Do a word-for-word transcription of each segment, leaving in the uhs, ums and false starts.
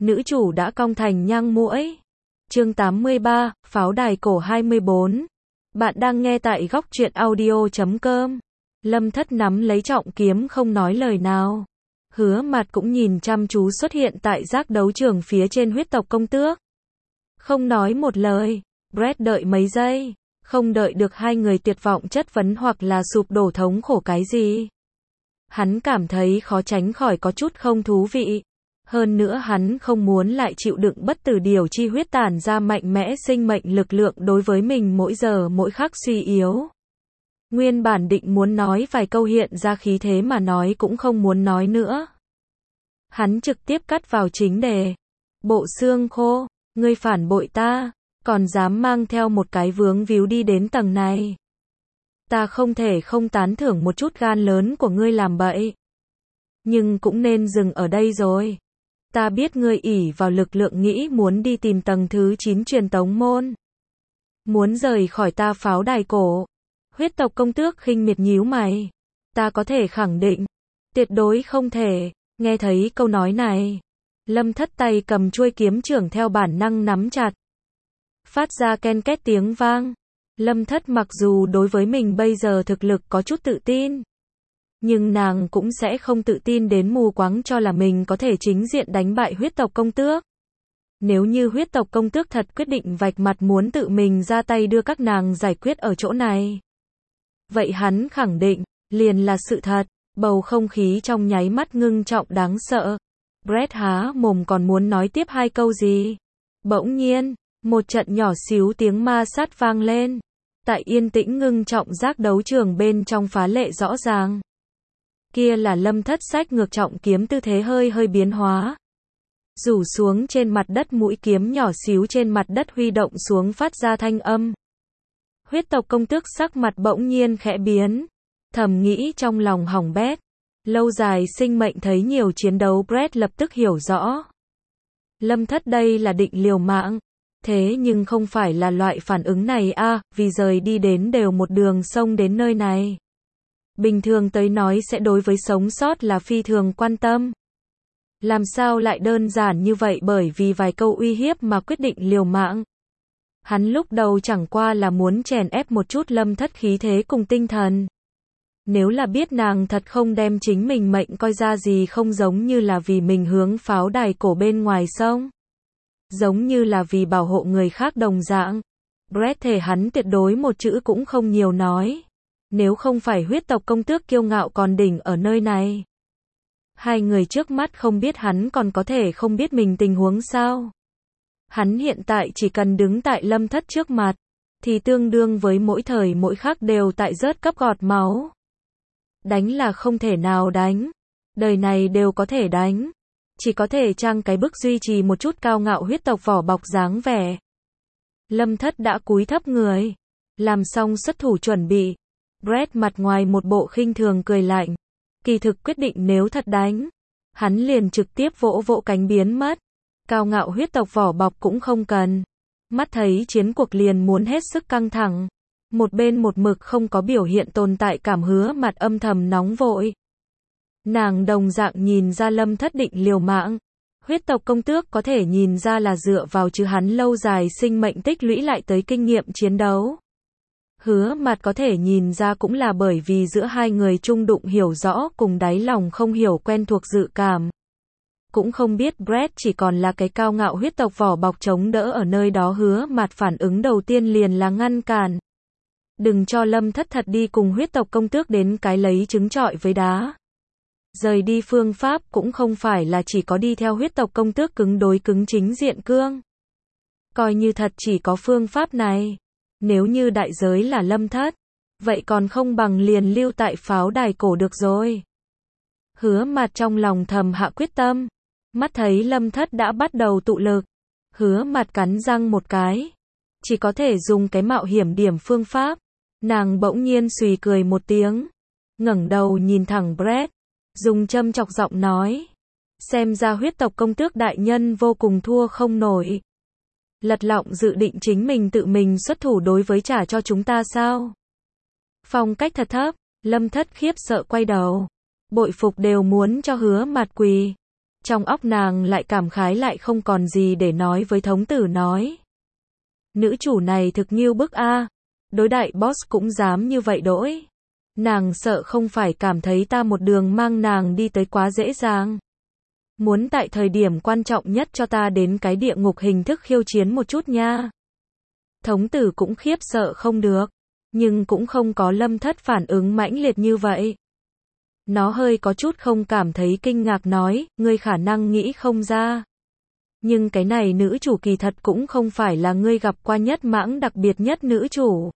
nữ chủ đã cong thành nhang muỗi. Chương tám mươi ba, Pháo đài cổ hai mươi bốn. Bạn đang nghe tại góc truyện audio chấm com. Lâm Thất nắm lấy trọng kiếm không nói lời nào. Hứa Mạt cũng nhìn chăm chú xuất hiện tại giác đấu trường phía trên huyết tộc công tước. Không nói một lời, Brett đợi mấy giây, không đợi được hai người tuyệt vọng chất vấn hoặc là sụp đổ thống khổ cái gì. Hắn cảm thấy khó tránh khỏi có chút không thú vị. Hơn nữa hắn không muốn lại chịu đựng bất tử điều chi huyết tản ra mạnh mẽ sinh mệnh lực lượng đối với mình mỗi giờ mỗi khắc suy yếu. Nguyên bản định muốn nói vài câu hiện ra khí thế mà nói cũng không muốn nói nữa. Hắn trực tiếp cắt vào chính đề. Bộ xương khô, ngươi phản bội ta, còn dám mang theo một cái vướng víu đi đến tầng này. Ta không thể không tán thưởng một chút gan lớn của ngươi làm bậy. Nhưng cũng nên dừng ở đây rồi. Ta biết ngươi ỷ vào lực lượng nghĩ muốn đi tìm tầng thứ chín truyền tống môn. Muốn rời khỏi ta pháo đài cổ. Huyết tộc công tước khinh miệt nhíu mày. Ta có thể khẳng định. Tuyệt đối không thể. Nghe thấy câu nói này. Lâm Thất tay cầm chuôi kiếm trưởng theo bản năng nắm chặt. Phát ra ken két tiếng vang. Lâm Thất mặc dù đối với mình bây giờ thực lực có chút tự tin. Nhưng nàng cũng sẽ không tự tin đến mù quáng cho là mình có thể chính diện đánh bại huyết tộc công tước. Nếu như huyết tộc công tước thật quyết định vạch mặt muốn tự mình ra tay đưa các nàng giải quyết ở chỗ này. Vậy hắn khẳng định, liền là sự thật, bầu không khí trong nháy mắt ngưng trọng đáng sợ. Brett há mồm còn muốn nói tiếp hai câu gì. Bỗng nhiên, một trận nhỏ xíu tiếng ma sát vang lên. Tại yên tĩnh ngưng trọng giác đấu trường bên trong phá lệ rõ ràng. Kia là Lâm Thất xách ngược trọng kiếm tư thế hơi hơi biến hóa. Rủ xuống trên mặt đất mũi kiếm nhỏ xíu trên mặt đất huy động xuống phát ra thanh âm. Huyết tộc công tước sắc mặt bỗng nhiên khẽ biến. Thầm nghĩ trong lòng hỏng bét. Lâu dài sinh mệnh thấy nhiều chiến đấu Brett lập tức hiểu rõ. Lâm Thất đây là định liều mạng. Thế nhưng không phải là loại phản ứng này a, à, vì rời đi đến đều một đường sông đến nơi này. Bình thường tới nói sẽ đối với sống sót là phi thường quan tâm. Làm sao lại đơn giản như vậy bởi vì vài câu uy hiếp mà quyết định liều mạng. Hắn lúc đầu chẳng qua là muốn chèn ép một chút Lâm Thất khí thế cùng tinh thần. Nếu là biết nàng thật không đem chính mình mệnh coi ra gì không giống như là vì mình hướng pháo đài cổ bên ngoài sông. Giống như là vì bảo hộ người khác đồng dạng. Brett thề hắn tuyệt đối một chữ cũng không nhiều nói. Nếu không phải huyết tộc công tước kiêu ngạo còn đỉnh ở nơi này. Hai người trước mắt không biết hắn còn có thể không biết mình tình huống sao. Hắn hiện tại chỉ cần đứng tại Lâm Thất trước mặt. Thì tương đương với mỗi thời mỗi khắc đều tại rớt cấp gọt máu. Đánh là không thể nào đánh. Đời này đều có thể đánh. Chỉ có thể trang cái bức duy trì một chút cao ngạo huyết tộc vỏ bọc dáng vẻ. Lâm Thất đã cúi thấp người. Làm xong xuất thủ chuẩn bị. Brett mặt ngoài một bộ khinh thường cười lạnh. Kỳ thực quyết định nếu thật đánh. Hắn liền trực tiếp vỗ vỗ cánh biến mất. Cao ngạo huyết tộc vỏ bọc cũng không cần. Mắt thấy chiến cuộc liền muốn hết sức căng thẳng. Một bên một mực không có biểu hiện tồn tại cảm Hứa Mạt âm thầm nóng vội. Nàng đồng dạng nhìn ra Lâm Thất định liều mạng. Huyết tộc công tước có thể nhìn ra là dựa vào chứ hắn lâu dài sinh mệnh tích lũy lại tới kinh nghiệm chiến đấu. Hứa Mạt có thể nhìn ra cũng là bởi vì giữa hai người chung đụng hiểu rõ cùng đáy lòng không hiểu quen thuộc dự cảm. Cũng không biết Brett chỉ còn là cái cao ngạo huyết tộc vỏ bọc chống đỡ ở nơi đó. Hứa Mạt phản ứng đầu tiên liền là ngăn cản. Đừng cho Lâm Thất thật đi cùng huyết tộc công tước đến cái lấy trứng trọi với đá. Rời đi phương pháp cũng không phải là chỉ có đi theo huyết tộc công tước cứng đối cứng chính diện cương. Coi như thật chỉ có phương pháp này. Nếu như đại giới là Lâm Thất. Vậy còn không bằng liền lưu tại pháo đài cổ được rồi. Hứa Mạt trong lòng thầm hạ quyết tâm. Mắt thấy Lâm Thất đã bắt đầu tụ lực. Hứa Mạt cắn răng một cái. Chỉ có thể dùng cái mạo hiểm điểm phương pháp. Nàng bỗng nhiên xùy cười một tiếng. Ngẩng đầu nhìn thẳng Brett. Dùng châm chọc giọng nói. Xem ra huyết tộc công tước đại nhân vô cùng thua không nổi. Lật lọng dự định chính mình tự mình xuất thủ đối với trả cho chúng ta sao? Phong cách thật thấp. Lâm Thất khiếp sợ quay đầu. Bội phục đều muốn cho Hứa Mạt quỳ. Trong óc nàng lại cảm khái lại không còn gì để nói với thống tử nói. Nữ chủ này thực nghiêu bức a, đối đại boss cũng dám như vậy đỗi. Nàng sợ không phải cảm thấy ta một đường mang nàng đi tới quá dễ dàng. Muốn tại thời điểm quan trọng nhất cho ta đến cái địa ngục hình thức khiêu chiến một chút nha. Thống tử cũng khiếp sợ không được, nhưng cũng không có Lâm Thất phản ứng mãnh liệt như vậy. Nó hơi có chút không cảm thấy kinh ngạc nói, ngươi khả năng nghĩ không ra. Nhưng cái này nữ chủ kỳ thật cũng không phải là ngươi gặp qua nhất mãng đặc biệt nhất nữ chủ.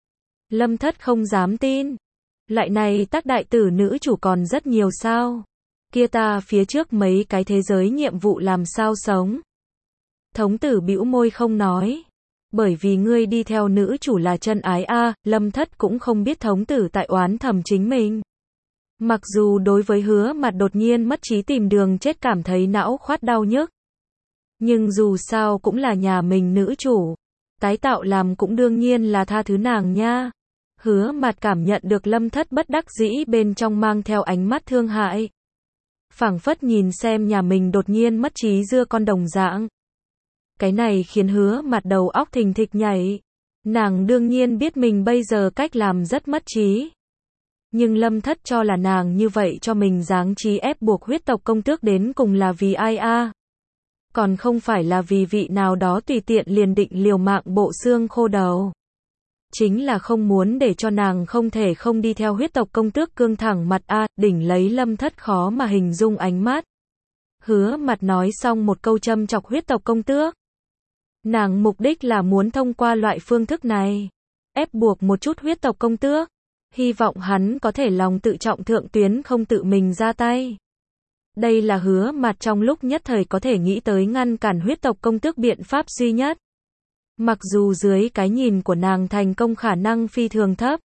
Lâm Thất không dám tin. Lại này tác đại tử nữ chủ còn rất nhiều sao. Kia ta phía trước mấy cái thế giới nhiệm vụ làm sao sống. Thống tử bĩu môi không nói. Bởi vì ngươi đi theo nữ chủ là chân ái a, Lâm Thất cũng không biết thống tử tại oán thầm chính mình. Mặc dù đối với Hứa Mặt đột nhiên mất trí tìm đường chết cảm thấy não khoát đau nhức. Nhưng dù sao cũng là nhà mình nữ chủ. Tái tạo làm cũng đương nhiên là tha thứ nàng nha. Hứa Mặt cảm nhận được Lâm Thất bất đắc dĩ bên trong mang theo ánh mắt thương hại. Phảng phất nhìn xem nhà mình đột nhiên mất trí dưa con đồng dạng. Cái này khiến Hứa Mặt đầu óc thình thịch nhảy. Nàng đương nhiên biết mình bây giờ cách làm rất mất trí. Nhưng Lâm Thất cho là nàng như vậy cho mình giáng trí ép buộc huyết tộc công tước đến cùng là vì ai a? Còn không phải là vì vị nào đó tùy tiện liền định liều mạng bộ xương khô đầu. Chính là không muốn để cho nàng không thể không đi theo huyết tộc công tước cương thẳng mặt a, đỉnh lấy Lâm Thất khó mà hình dung ánh mắt. Hứa Mặt nói xong một câu châm chọc huyết tộc công tước. Nàng mục đích là muốn thông qua loại phương thức này, ép buộc một chút huyết tộc công tước. Hy vọng hắn có thể lòng tự trọng thượng tuyến không tự mình ra tay. Đây là Hứa Mặt trong lúc nhất thời có thể nghĩ tới ngăn cản huyết tộc công tước biện pháp duy nhất. Mặc dù dưới cái nhìn của nàng thành công khả năng phi thường thấp.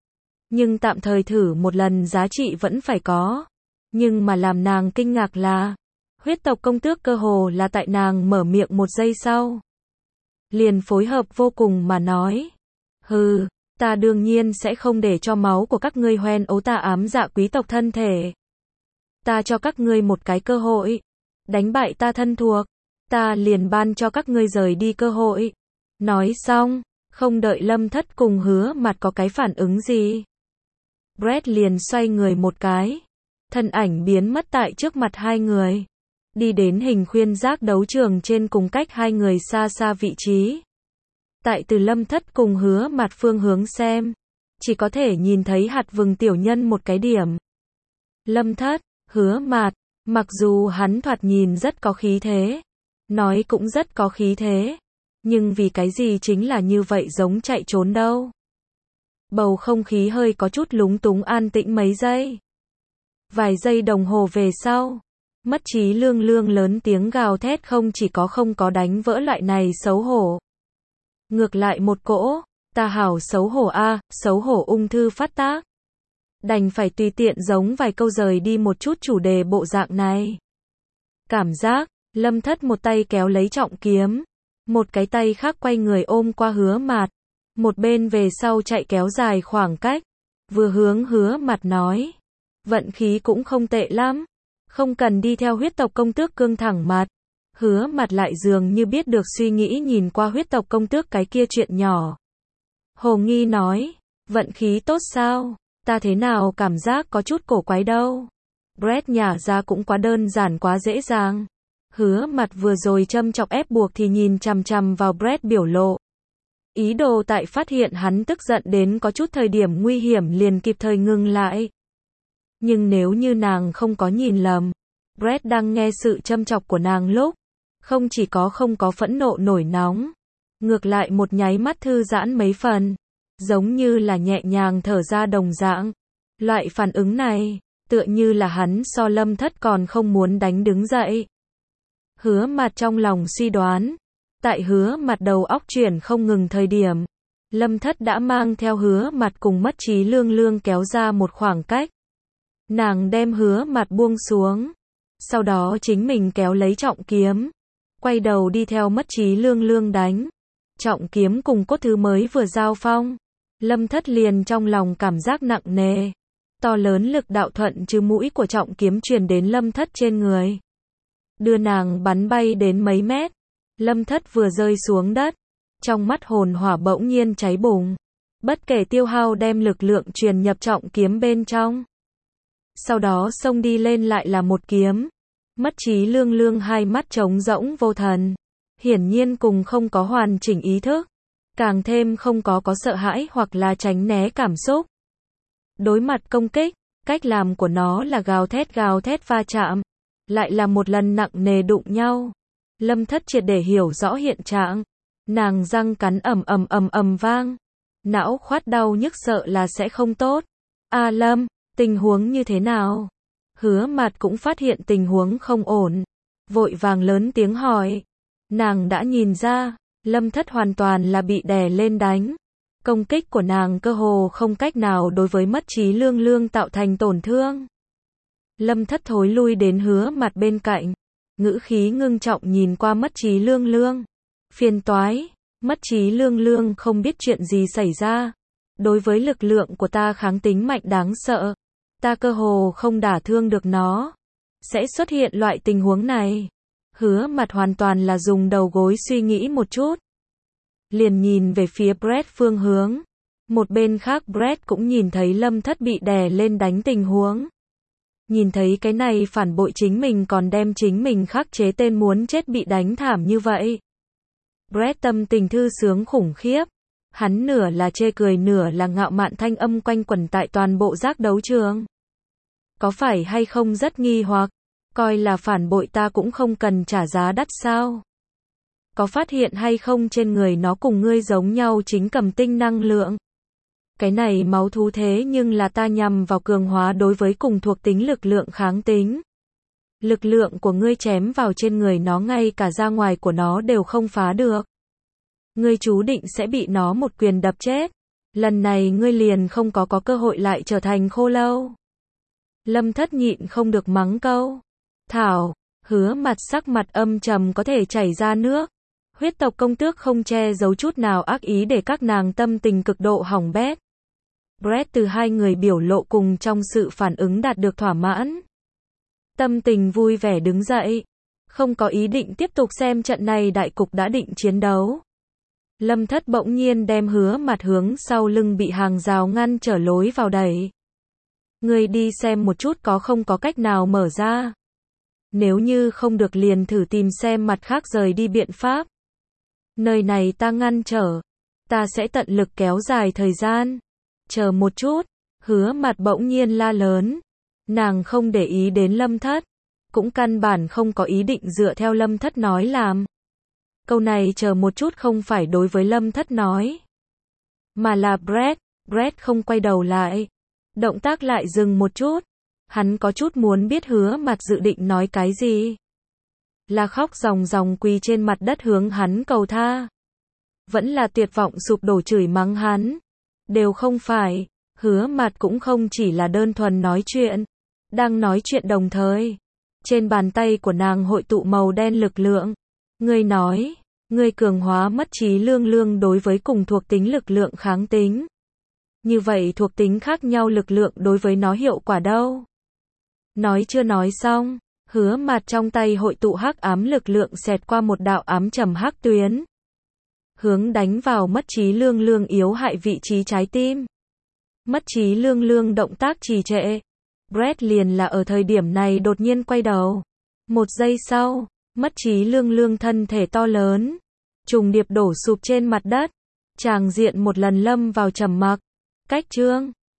Nhưng tạm thời thử một lần giá trị vẫn phải có. Nhưng mà làm nàng kinh ngạc là, huyết tộc công tước cơ hồ là tại nàng mở miệng một giây sau. Liền phối hợp vô cùng mà nói. Hừ. Ta đương nhiên sẽ không để cho máu của các ngươi hoen ấu ta ám dạ quý tộc thân thể. Ta cho các ngươi một cái cơ hội. Đánh bại ta thân thuộc. Ta liền ban cho các ngươi rời đi cơ hội. Nói xong, không đợi Lâm Thất cùng Hứa Mặt có cái phản ứng gì. Brett liền xoay người một cái. Thân ảnh biến mất tại trước mặt hai người. Đi đến hình khuyên giác đấu trường trên cùng cách hai người xa xa vị trí. Tại từ Lâm Thất cùng Hứa Mặt phương hướng xem, chỉ có thể nhìn thấy hạt vừng tiểu nhân một cái điểm. Lâm Thất, Hứa Mặt, mặc dù hắn thoạt nhìn rất có khí thế, nói cũng rất có khí thế, nhưng vì cái gì chính là như vậy giống chạy trốn đâu. Bầu không khí hơi có chút lúng túng an tĩnh mấy giây. Vài giây đồng hồ về sau, mất trí lương lương lớn tiếng gào thét không chỉ có không có đánh vỡ loại này xấu hổ. Ngược lại một cỗ, ta hảo xấu hổ a, xấu hổ ung thư phát tác. Đành phải tùy tiện giống vài câu rời đi một chút chủ đề bộ dạng này. Cảm giác, Lâm Thất một tay kéo lấy trọng kiếm, một cái tay khác quay người ôm qua Hứa Mặt, một bên về sau chạy kéo dài khoảng cách, vừa hướng Hứa Mặt nói, vận khí cũng không tệ lắm, không cần đi theo huyết tộc công tước cương thẳng mặt. Hứa Mặt lại dường như biết được suy nghĩ nhìn qua huyết tộc công tước cái kia chuyện nhỏ. Hồ nghi nói, vận khí tốt sao, ta thế nào cảm giác có chút cổ quái đâu. Brett nhả ra cũng quá đơn giản quá dễ dàng. Hứa Mặt vừa rồi châm chọc ép buộc thì nhìn chằm chằm vào Brett biểu lộ. Ý đồ tại phát hiện hắn tức giận đến có chút thời điểm nguy hiểm liền kịp thời ngừng lại. Nhưng nếu như nàng không có nhìn lầm, Brett đang nghe sự châm chọc của nàng lúc, không chỉ có không có phẫn nộ nổi nóng, ngược lại một nháy mắt thư giãn mấy phần, giống như là nhẹ nhàng thở ra đồng dạng. Loại phản ứng này, tựa như là hắn so Lâm Thất còn không muốn đánh đứng dậy. Hứa Mặt trong lòng suy đoán, tại Hứa Mặt đầu óc chuyển không ngừng thời điểm, Lâm Thất đã mang theo Hứa Mặt cùng mất trí lương lương kéo ra một khoảng cách. Nàng đem Hứa Mặt buông xuống, sau đó chính mình kéo lấy trọng kiếm, quay đầu đi theo mất trí lương lương đánh. Trọng kiếm cùng cốt thứ mới vừa giao phong, Lâm Thất liền trong lòng cảm giác nặng nề. To lớn lực đạo thuận chứ mũi của trọng kiếm truyền đến Lâm Thất trên người. đưa nàng bắn bay đến mấy mét. Lâm Thất vừa rơi xuống đất, trong mắt hồn hỏa bỗng nhiên cháy bùng. Bất kể tiêu hao đem lực lượng truyền nhập trọng kiếm bên trong. Sau đó xông đi lên lại là một kiếm. Mất trí lương lương hai mắt trống rỗng vô thần. Hiển nhiên cùng không có hoàn chỉnh ý thức. Càng thêm không có có sợ hãi hoặc là tránh né cảm xúc. Đối mặt công kích, cách làm của nó là gào thét gào thét va chạm. Lại là một lần nặng nề đụng nhau. Lâm Thất triệt để hiểu rõ hiện trạng. Nàng răng cắn ầm ầm ầm ầm vang. Não khoát đau nhức sợ là sẽ không tốt. A Lâm, tình huống như thế nào? Hứa Mạt cũng phát hiện tình huống không ổn. Vội vàng lớn tiếng hỏi. Nàng đã nhìn ra, Lâm Thất hoàn toàn là bị đè lên đánh. Công kích của nàng cơ hồ không cách nào đối với mất trí lương lương tạo thành tổn thương. Lâm Thất thối lui đến Hứa Mạt bên cạnh. Ngữ khí ngưng trọng nhìn qua mất trí lương lương. Phiền toái, mất trí lương lương không biết chuyện gì xảy ra. Đối với lực lượng của ta kháng tính mạnh đáng sợ. Ta cơ hồ không đả thương được nó. Sẽ xuất hiện loại tình huống này. Hứa Mạt hoàn toàn là dùng đầu gối suy nghĩ một chút. Liền nhìn về phía Brett phương hướng. Một bên khác Brett cũng nhìn thấy Lâm Thất bị đè lên đánh tình huống. Nhìn thấy cái này phản bội chính mình còn đem chính mình khắc chế tên muốn chết bị đánh thảm như vậy. Brett tâm tình thư sướng khủng khiếp. Hắn nửa là chê cười nửa là ngạo mạn thanh âm quanh quẩn tại toàn bộ giác đấu trường. Có phải hay không rất nghi hoặc, coi là phản bội ta cũng không cần trả giá đắt sao? Có phát hiện hay không trên người nó cùng ngươi giống nhau chính cầm tinh năng lượng? Cái này máu thú thế nhưng là ta nhằm vào cường hóa đối với cùng thuộc tính lực lượng kháng tính. Lực lượng của ngươi chém vào trên người nó ngay cả ra ngoài của nó đều không phá được. Ngươi chú định sẽ bị nó một quyền đập chết. Lần này ngươi liền không có có cơ hội lại trở thành khô lâu. Lâm Thất nhịn không được mắng câu. Thảo, Hứa Mạt sắc mặt âm trầm có thể chảy ra nước. Huyết tộc công tước không che giấu chút nào ác ý để các nàng tâm tình cực độ hỏng bét. Brett từ hai người biểu lộ cùng trong sự phản ứng đạt được thỏa mãn. Tâm tình vui vẻ đứng dậy. Không có ý định tiếp tục xem trận này đại cục đã định chiến đấu. Lâm Thất bỗng nhiên đem Hứa Mạt hướng sau lưng bị hàng rào ngăn trở lối vào đẩy. Ngươi đi xem một chút có không có cách nào mở ra. Nếu như không được liền thử tìm xem mặt khác rời đi biện pháp. Nơi này ta ngăn trở. Ta sẽ tận lực kéo dài thời gian. Chờ một chút. Hứa Mạt bỗng nhiên la lớn. Nàng không để ý đến Lâm Thất. Cũng căn bản không có ý định dựa theo Lâm Thất nói làm. Câu này chờ một chút không phải đối với Lâm Thất nói. Mà là Brett. Brett không quay đầu lại. Động tác lại dừng một chút. Hắn có chút muốn biết Hứa Mạt dự định nói cái gì. Là khóc ròng ròng quỳ trên mặt đất hướng hắn cầu tha. Vẫn là tuyệt vọng sụp đổ chửi mắng hắn. Đều không phải. Hứa Mạt cũng không chỉ là đơn thuần nói chuyện. Đang nói chuyện đồng thời. Trên bàn tay của nàng hội tụ màu đen lực lượng. Ngươi nói, ngươi cường hóa mất trí lương lương đối với cùng thuộc tính lực lượng kháng tính. Như vậy thuộc tính khác nhau lực lượng đối với nó hiệu quả đâu? Nói chưa nói xong, Hứa Mạt trong tay hội tụ hắc ám lực lượng xẹt qua một đạo ám trầm hắc tuyến. Hướng đánh vào mất trí lương lương yếu hại vị trí trái tim. Mất trí lương lương động tác trì trệ. Brett liền là ở thời điểm này đột nhiên quay đầu. Một giây sau, mất trí lương lương thân thể to lớn. Trùng điệp đổ sụp trên mặt đất. Tràng diện một lần lâm vào trầm mặc. Cách chương